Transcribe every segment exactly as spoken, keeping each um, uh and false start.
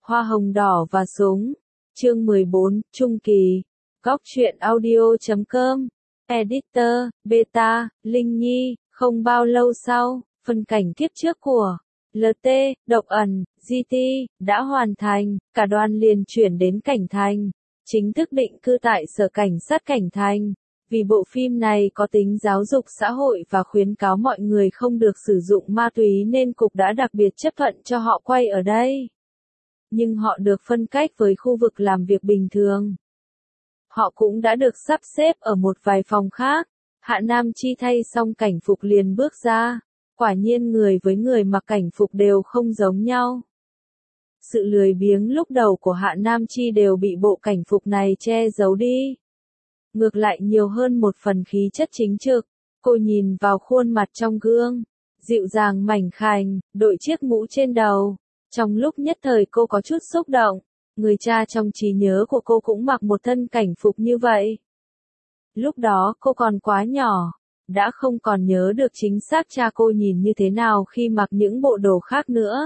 Hoa hồng đỏ và súng. Chương mười bốn, Trung kỳ. Góc truyện audio chấm com. Editor, Beta, Linh Nhi. Không bao lâu sau, phần cảnh kiếp trước của lờ tê, Độc ẩn, giê tê, đã hoàn thành, cả đoàn liền chuyển đến Cảnh Thành. Chính thức định cư tại Sở Cảnh sát Cảnh Thành. Vì bộ phim này có tính giáo dục xã hội và khuyến cáo mọi người không được sử dụng ma túy nên cục đã đặc biệt chấp thuận cho họ quay ở đây. Nhưng họ được phân cách với khu vực làm việc bình thường. Họ cũng đã được sắp xếp ở một vài phòng khác. Hạ Nam Chi thay xong cảnh phục liền bước ra. Quả nhiên người với người mặc cảnh phục đều không giống nhau. Sự lười biếng lúc đầu của Hạ Nam Chi đều bị bộ cảnh phục này che giấu đi. Ngược lại nhiều hơn một phần khí chất chính trực. Cô nhìn vào khuôn mặt trong gương. Dịu dàng mảnh khảnh, đội chiếc mũ trên đầu. Trong lúc nhất thời cô có chút xúc động. Người cha trong trí nhớ của cô cũng mặc một thân cảnh phục như vậy. Lúc đó cô còn quá nhỏ. Đã không còn nhớ được chính xác cha cô nhìn như thế nào khi mặc những bộ đồ khác nữa.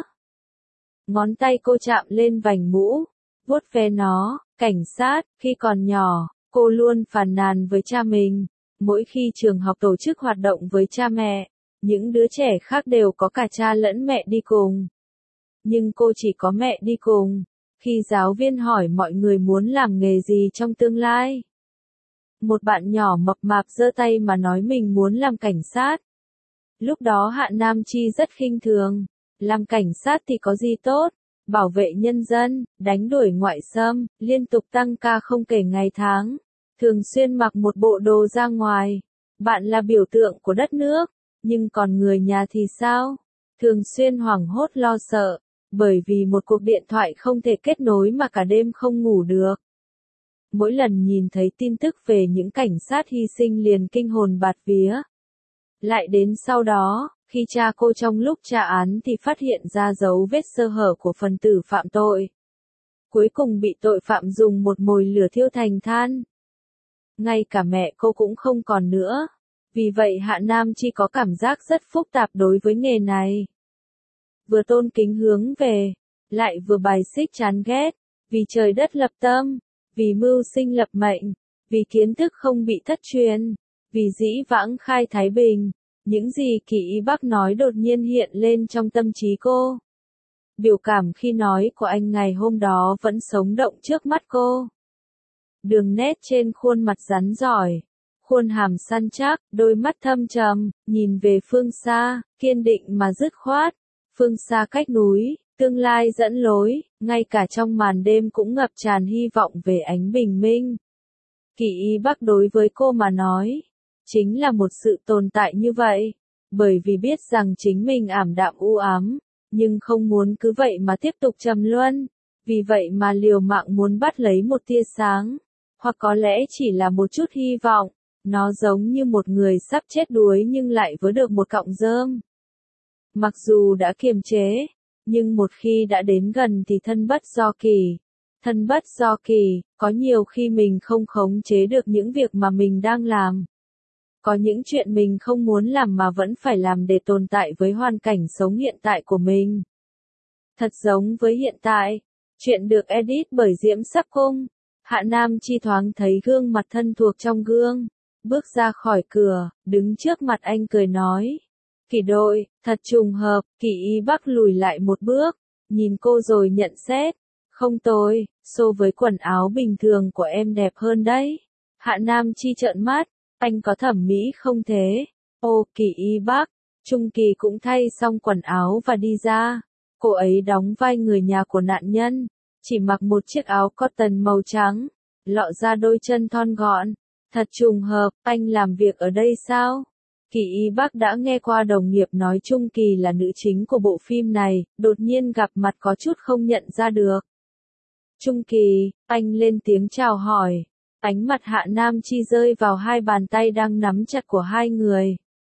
Ngón tay cô chạm lên vành mũ. Vuốt ve nó. Cảnh sát, khi còn nhỏ. Cô luôn phàn nàn với cha mình, mỗi khi trường học tổ chức hoạt động với cha mẹ, những đứa trẻ khác đều có cả cha lẫn mẹ đi cùng. Nhưng cô chỉ có mẹ đi cùng. Khi giáo viên hỏi mọi người muốn làm nghề gì trong tương lai, một bạn nhỏ mập mạp giơ tay mà nói mình muốn làm cảnh sát. Lúc đó Hạ Nam Chi rất khinh thường, làm cảnh sát thì có gì tốt, bảo vệ nhân dân, đánh đuổi ngoại xâm, liên tục tăng ca không kể ngày tháng. Thường xuyên mặc một bộ đồ ra ngoài. Bạn là biểu tượng của đất nước, nhưng còn người nhà thì sao? Thường xuyên hoảng hốt lo sợ, bởi vì một cuộc điện thoại không thể kết nối mà cả đêm không ngủ được. Mỗi lần nhìn thấy tin tức về những cảnh sát hy sinh liền kinh hồn bạt vía. Lại đến sau đó, khi cha cô trong lúc tra án thì phát hiện ra dấu vết sơ hở của phần tử phạm tội. Cuối cùng bị tội phạm dùng một mồi lửa thiêu thành than. Ngay cả mẹ cô cũng không còn nữa. Vì vậy Hạ Nam Chi có cảm giác rất phức tạp đối với nghề này. Vừa tôn kính hướng về, lại vừa bài xích chán ghét. Vì trời đất lập tâm, vì mưu sinh lập mệnh, vì kiến thức không bị thất truyền, vì dĩ vãng khai thái bình. Những gì Kỳ Y Bắc nói đột nhiên hiện lên trong tâm trí cô. Biểu cảm khi nói của anh ngày hôm đó vẫn sống động trước mắt cô. Đường nét trên khuôn mặt rắn giỏi, khuôn hàm săn chắc, đôi mắt thâm trầm, nhìn về phương xa, kiên định mà dứt khoát. Phương xa cách núi, tương lai dẫn lối, ngay cả trong màn đêm cũng ngập tràn hy vọng về ánh bình minh. Kỳ Y Bắc đối với cô mà nói, chính là một sự tồn tại như vậy, bởi vì biết rằng chính mình ảm đạm u ám, nhưng không muốn cứ vậy mà tiếp tục trầm luân, vì vậy mà liều mạng muốn bắt lấy một tia sáng. Hoặc có lẽ chỉ là một chút hy vọng, nó giống như một người sắp chết đuối nhưng lại vớ được một cọng rơm. Mặc dù đã kiềm chế, nhưng một khi đã đến gần thì thân bất do kỳ. Thân bất do kỳ, có nhiều khi mình không khống chế được những việc mà mình đang làm. Có những chuyện mình không muốn làm mà vẫn phải làm để tồn tại với hoàn cảnh sống hiện tại của mình. Thật giống với hiện tại, chuyện được edit bởi Diễm Sắc Cung. Hạ Nam Chi thoáng thấy gương mặt thân thuộc trong gương, bước ra khỏi cửa, đứng trước mặt anh cười nói. Kỳ đội, thật trùng hợp. Kỳ Y Bắc lùi lại một bước, nhìn cô rồi nhận xét. Không tồi, so với quần áo bình thường của em đẹp hơn đấy. Hạ Nam Chi trợn mắt, anh có thẩm mỹ không thế? Ô, Kỳ Y Bắc. Trung Kỳ cũng thay xong quần áo và đi ra. Cô ấy đóng vai người nhà của nạn nhân. Chỉ mặc một chiếc áo cotton màu trắng, lọ ra đôi chân thon gọn. Thật trùng hợp, anh làm việc ở đây sao? Kỳ Y Bắc đã nghe qua đồng nghiệp nói Trung Kỳ là nữ chính của bộ phim này, đột nhiên gặp mặt có chút không nhận ra được. Trung Kỳ, anh lên tiếng chào hỏi. Ánh mặt Hạ Nam Chi rơi vào hai bàn tay đang nắm chặt của hai người.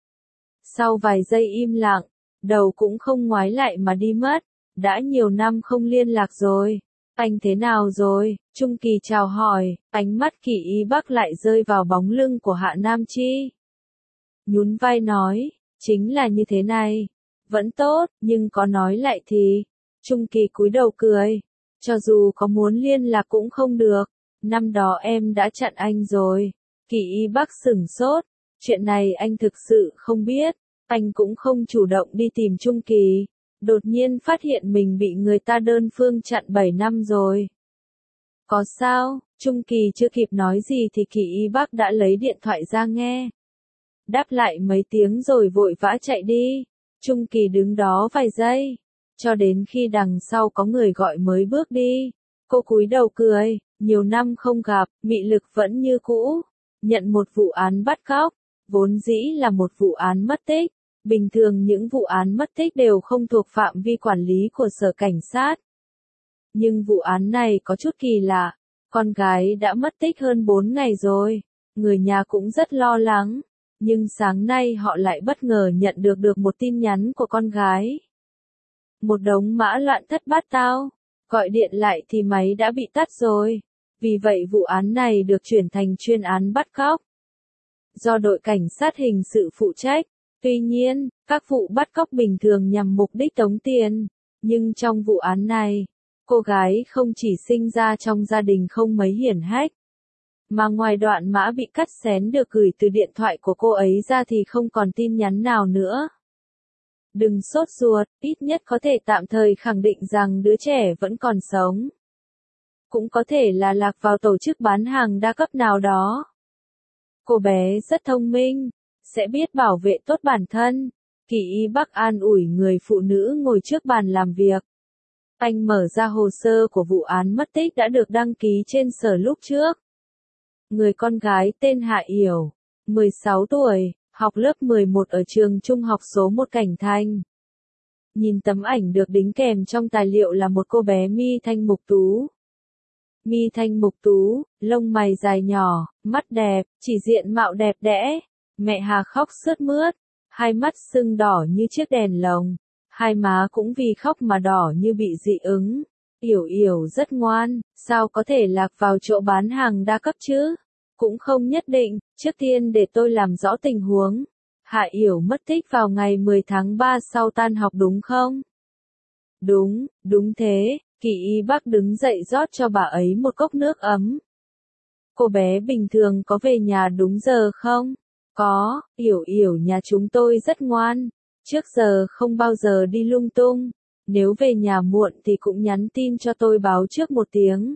Sau vài giây im lặng, đầu cũng không ngoái lại mà đi mất. Đã nhiều năm không liên lạc rồi. Anh thế nào rồi? Trung Kỳ chào hỏi, ánh mắt Kỳ Y Bắc lại rơi vào bóng lưng của Hạ Nam Chi. Nhún vai nói, chính là như thế này. Vẫn tốt, nhưng có nói lại thì. Trung Kỳ cúi đầu cười. cho dù có muốn liên lạc cũng không được. Năm đó em đã chặn anh rồi. Kỳ Y Bắc sửng sốt. Chuyện này anh thực sự không biết. Anh cũng không chủ động đi tìm Trung Kỳ. Đột nhiên phát hiện mình bị người ta đơn phương chặn bảy năm rồi. Có sao? Trung Kỳ chưa kịp nói gì thì Kỳ Y Bắc đã lấy điện thoại ra nghe. Đáp lại mấy tiếng rồi vội vã chạy đi. Trung Kỳ đứng đó vài giây. Cho đến khi đằng sau có người gọi mới bước đi. Cô cúi đầu cười. Nhiều năm không gặp, mị lực vẫn như cũ. Nhận một vụ án bắt cóc. Vốn dĩ là một vụ án mất tích. Bình thường những vụ án mất tích đều không thuộc phạm vi quản lý của sở cảnh sát. Nhưng vụ án này có chút kỳ lạ. Con gái đã mất tích hơn bốn ngày rồi. Người nhà cũng rất lo lắng. Nhưng sáng nay họ lại bất ngờ nhận được được một tin nhắn của con gái. Một đống mã loạn thất bát tao. Gọi điện lại thì máy đã bị tắt rồi. Vì vậy vụ án này được chuyển thành chuyên án bắt cóc. Do đội cảnh sát hình sự phụ trách. Tuy nhiên, các vụ bắt cóc bình thường nhằm mục đích tống tiền. Nhưng trong vụ án này, cô gái không chỉ sinh ra trong gia đình không mấy hiển hách. Mà ngoài đoạn mã bị cắt xén được gửi từ điện thoại của cô ấy ra thì không còn tin nhắn nào nữa. Đừng sốt ruột, ít nhất có thể tạm thời khẳng định rằng đứa trẻ vẫn còn sống. Cũng có thể là lạc vào tổ chức bán hàng đa cấp nào đó. Cô bé rất thông minh, sẽ biết bảo vệ tốt bản thân. Kỳ Y Bắc an ủi người phụ nữ ngồi trước bàn làm việc. Anh mở ra hồ sơ của vụ án mất tích đã được đăng ký trên sở lúc trước. Người con gái tên Hạ Yểu, mười sáu tuổi, học lớp mười một ở trường trung học số một Cảnh Thành. Nhìn tấm ảnh được đính kèm trong tài liệu là một cô bé mi thanh mục tú. Mi thanh mục tú, lông mày dài nhỏ, mắt đẹp, chỉ diện mạo đẹp đẽ. Mẹ Hà khóc sướt mướt, hai mắt sưng đỏ như chiếc đèn lồng, hai má cũng vì khóc mà đỏ như bị dị ứng. Yểu Yểu rất ngoan, sao có thể lạc vào chỗ bán hàng đa cấp chứ? Cũng không nhất định, trước tiên để tôi làm rõ tình huống. Hạ Yểu mất tích vào ngày mười tháng ba sau tan học đúng không? Đúng, đúng thế. Kỳ Y Bắc đứng dậy rót cho bà ấy một cốc nước ấm. Cô bé bình thường có về nhà đúng giờ không? Có, Yểu Yểu nhà chúng tôi rất ngoan. Trước giờ không bao giờ đi lung tung. Nếu về nhà muộn thì cũng nhắn tin cho tôi báo trước một tiếng.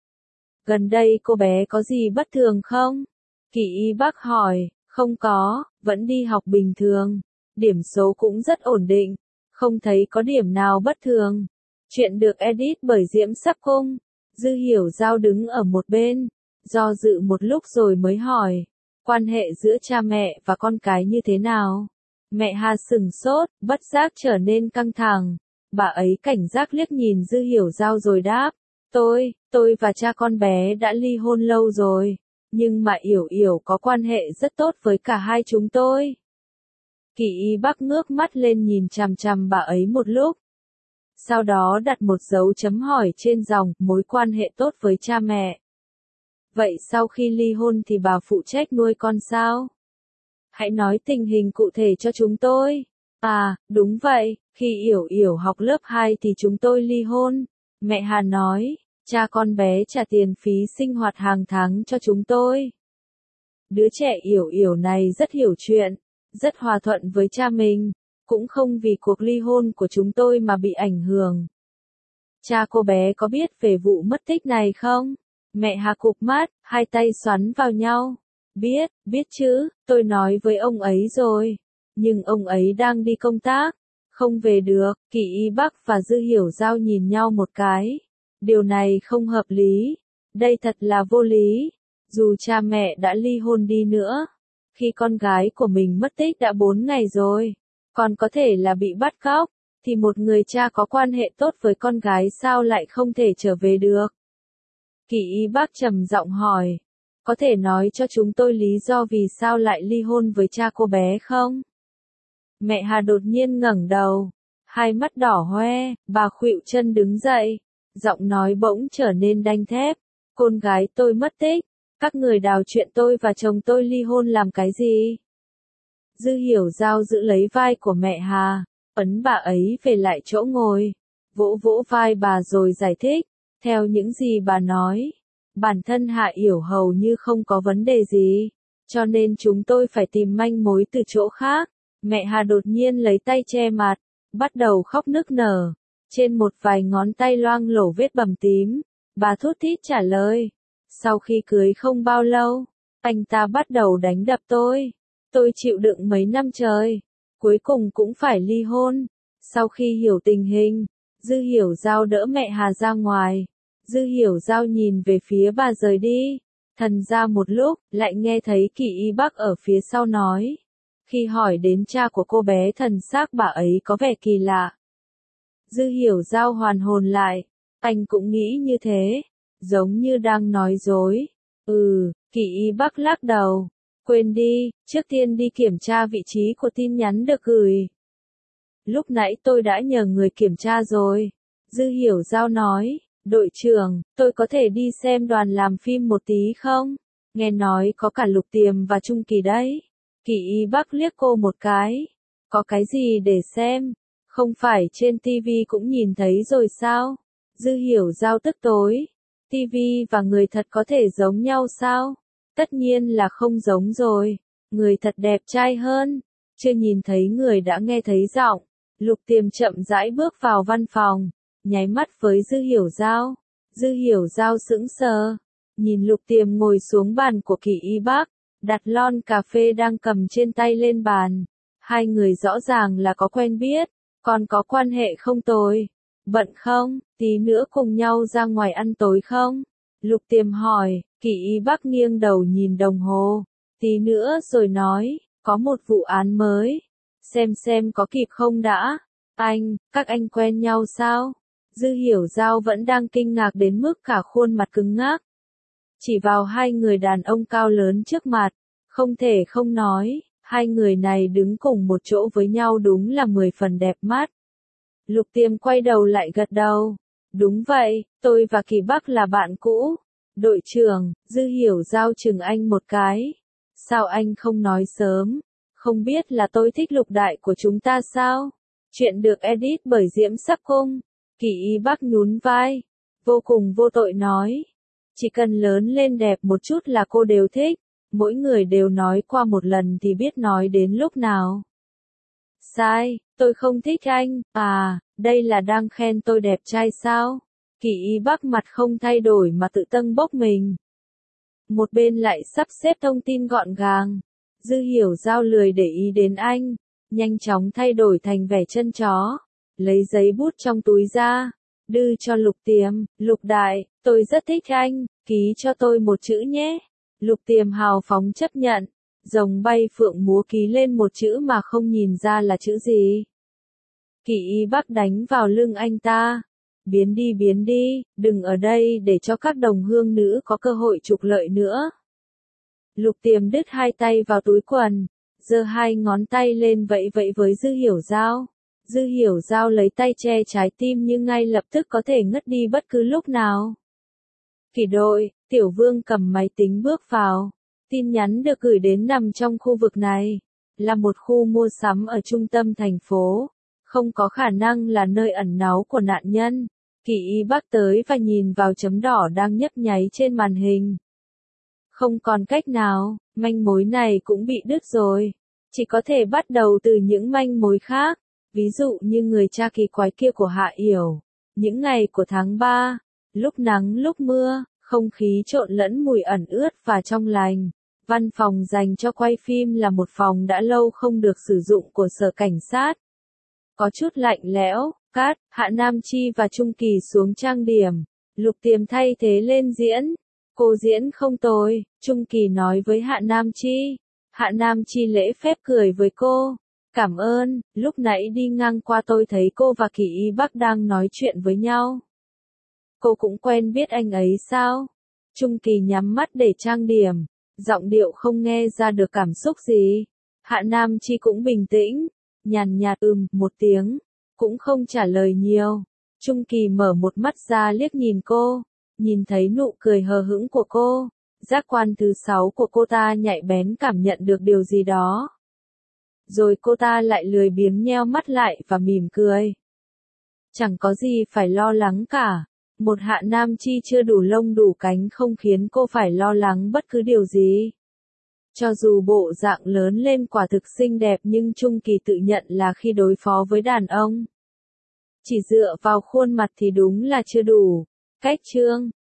Gần đây cô bé có gì bất thường không? Kỳ Y Bắc hỏi, không có, vẫn đi học bình thường. Điểm số cũng rất ổn định. Không thấy có điểm nào bất thường. Chuyện được edit bởi Diễm Sắc Cung. Dư Hiểu Giao đứng ở một bên. Do dự một lúc rồi mới hỏi. Quan hệ giữa cha mẹ và con cái như thế nào? Mẹ Hà sừng sốt, bất giác trở nên căng thẳng. Bà ấy cảnh giác liếc nhìn Dư Hiểu Giao rồi đáp. Tôi, tôi và cha con bé đã ly hôn lâu rồi. Nhưng mà Yểu Yểu có quan hệ rất tốt với cả hai chúng tôi. Kỳ Y Bắc ngước mắt lên nhìn chằm chằm bà ấy một lúc. Sau đó đặt một dấu chấm hỏi trên dòng mối quan hệ tốt với cha mẹ. Vậy sau khi ly hôn thì bà phụ trách nuôi con sao? Hãy nói tình hình cụ thể cho chúng tôi. À, đúng vậy, khi Yểu Yểu học lớp hai thì chúng tôi ly hôn. Mẹ Hà nói, cha con bé trả tiền phí sinh hoạt hàng tháng cho chúng tôi. Đứa trẻ Yểu Yểu này rất hiểu chuyện, rất hòa thuận với cha mình, cũng không vì cuộc ly hôn của chúng tôi mà bị ảnh hưởng. Cha cô bé có biết về vụ mất tích này không? Mẹ Hà cụp mắt, hai tay xoắn vào nhau. Biết, biết chứ, tôi nói với ông ấy rồi. Nhưng ông ấy đang đi công tác, không về được. Kỳ Y Bắc và Dư Hiểu Giao nhìn nhau một cái. Điều này không hợp lý. Đây thật là vô lý. Dù cha mẹ đã ly hôn đi nữa. Khi con gái của mình mất tích đã bốn ngày rồi. Còn có thể là bị bắt cóc. Thì một người cha có quan hệ tốt với con gái sao lại không thể trở về được? Kỳ Y Bắc trầm giọng hỏi. Có thể nói cho chúng tôi lý do vì sao lại ly hôn với cha cô bé không? Mẹ Hà đột nhiên ngẩng đầu. Hai mắt đỏ hoe, bà khuỵu chân đứng dậy. Giọng nói bỗng trở nên đanh thép. Con gái tôi mất tích. Các người đào chuyện tôi và chồng tôi ly hôn làm cái gì? Dư Hiểu Giao giữ lấy vai của mẹ Hà. Ấn bà ấy về lại chỗ ngồi. Vỗ vỗ vai bà rồi giải thích. Theo những gì bà nói, bản thân Hạ Yểu hầu như không có vấn đề gì, cho nên chúng tôi phải tìm manh mối từ chỗ khác. Mẹ Hà đột nhiên lấy tay che mặt, bắt đầu khóc nức nở. Trên một vài ngón tay loang lổ vết bầm tím, bà thút thít trả lời. Sau khi cưới không bao lâu, anh ta bắt đầu đánh đập tôi. Tôi chịu đựng mấy năm trời, cuối cùng cũng phải ly hôn. Sau khi hiểu tình hình, Dư Hiểu Giao đỡ mẹ Hà ra ngoài. Dư Hiểu Giao nhìn về phía bà rời đi. Thần ra một lúc, lại nghe thấy Kỳ Y Bắc ở phía sau nói. Khi hỏi đến cha của cô bé, thần xác bà ấy có vẻ kỳ lạ. Dư Hiểu Giao hoàn hồn lại. Anh cũng nghĩ như thế, giống như đang nói dối. Ừ, Kỳ Y Bắc lắc đầu. Quên đi, trước tiên đi kiểm tra vị trí của tin nhắn được gửi. Lúc nãy tôi đã nhờ người kiểm tra rồi. Dư Hiểu Giao nói, đội trưởng, tôi có thể đi xem đoàn làm phim một tí không? Nghe nói có cả Lục Tiềm và Trung Kỳ đấy. Kỳ Y Bắc liếc cô một cái. Có cái gì để xem? Không phải trên tivi cũng nhìn thấy rồi sao? Dư Hiểu Giao tức tối. Tivi và người thật có thể giống nhau sao? Tất nhiên là không giống rồi. Người thật đẹp trai hơn. Chưa nhìn thấy người đã nghe thấy giọng. Lục Tiềm chậm rãi bước vào văn phòng, nháy mắt với Dư Hiểu Giao. Dư Hiểu Giao sững sờ, nhìn Lục Tiềm ngồi xuống bàn của Kỳ Y Bắc, đặt lon cà phê đang cầm trên tay lên bàn. Hai người rõ ràng là có quen biết, còn có quan hệ không tồi. Bận không, tí nữa cùng nhau ra ngoài ăn tối không? Lục Tiềm hỏi. Kỳ Y Bắc nghiêng đầu nhìn đồng hồ. Tí nữa rồi nói, có một vụ án mới. Xem xem có kịp không đã. Anh, các anh quen nhau sao? Dư Hiểu Giao vẫn đang kinh ngạc đến mức cả khuôn mặt cứng ngắc. Chỉ vào hai người đàn ông cao lớn trước mặt, không thể không nói, hai người này đứng cùng một chỗ với nhau đúng là mười phần đẹp mắt. Lục Tiềm quay đầu lại gật đầu. Đúng vậy, tôi và Kỳ Bắc là bạn cũ. Đội trưởng, Dư Hiểu Giao chừng anh một cái. Sao anh không nói sớm? Không biết là tôi thích lục đại của chúng ta sao? Chuyện được edit bởi Diễm Sắc Cung. Kỳ Y Bắc nhún vai, vô cùng vô tội nói. Chỉ cần lớn lên đẹp một chút là cô đều thích. Mỗi người đều nói qua một lần thì biết nói đến lúc nào. Sai, tôi không thích anh. À, đây là đang khen tôi đẹp trai sao? Kỳ Y Bắc mặt không thay đổi mà tự tâng bốc mình. Một bên lại sắp xếp thông tin gọn gàng. Dư Hiểu Giao lười để ý đến anh, nhanh chóng thay đổi thành vẻ chân chó, lấy giấy bút trong túi ra, đưa cho Lục Tiềm. Lục đại, tôi rất thích anh, ký cho tôi một chữ nhé. Lục Tiềm hào phóng chấp nhận, rồng bay phượng múa ký lên một chữ mà không nhìn ra là chữ gì. Kỳ Y Bắc đánh vào lưng anh ta. Biến đi biến đi, đừng ở đây để cho các đồng hương nữ có cơ hội trục lợi nữa. Lục Tiềm đứt hai tay vào túi quần, giơ hai ngón tay lên vẫy vẫy với Dư Hiểu Giao. Dư Hiểu Giao lấy tay che trái tim nhưng ngay lập tức có thể ngất đi bất cứ lúc nào. Kỳ đội, Tiểu Vương cầm máy tính bước vào. Tin nhắn được gửi đến nằm trong khu vực này. Là một khu mua sắm ở trung tâm thành phố. Không có khả năng là nơi ẩn náu của nạn nhân. Kỳ Y Bắc tới và nhìn vào chấm đỏ đang nhấp nháy trên màn hình. Không còn cách nào, manh mối này cũng bị đứt rồi. Chỉ có thể bắt đầu từ những manh mối khác. Ví dụ như người cha kỳ quái kia của Hạ Yểu. Những ngày của tháng ba, lúc nắng lúc mưa, không khí trộn lẫn mùi ẩn ướt và trong lành. Văn phòng dành cho quay phim là một phòng đã lâu không được sử dụng của sở cảnh sát. Có chút lạnh lẽo, cát, Hạ Nam Chi và Trung Kỳ xuống trang điểm. Lục Tiềm thay thế lên diễn. Cô diễn không tồi, Trung Kỳ nói với Hạ Nam Chi. Hạ Nam Chi lễ phép cười với cô. Cảm ơn, lúc nãy đi ngang qua tôi thấy cô và Kỳ Y Bắc đang nói chuyện với nhau. Cô cũng quen biết anh ấy sao? Trung Kỳ nhắm mắt để trang điểm, giọng điệu không nghe ra được cảm xúc gì. Hạ Nam Chi cũng bình tĩnh, nhàn nhạt ừm một tiếng, cũng không trả lời nhiều. Trung Kỳ mở một mắt ra liếc nhìn cô, nhìn thấy nụ cười hờ hững của cô, giác quan thứ sáu của cô ta nhạy bén cảm nhận được điều gì đó. Rồi cô ta lại lười biếng nheo mắt lại và mỉm cười. Chẳng có gì phải lo lắng cả. một hạ nam chi chưa đủ lông đủ cánh không khiến cô phải lo lắng bất cứ điều gì. Cho dù bộ dạng lớn lên quả thực xinh đẹp nhưng Chung Kỳ tự nhận là khi đối phó với đàn ông, chỉ dựa vào khuôn mặt thì đúng là chưa đủ. Cách chương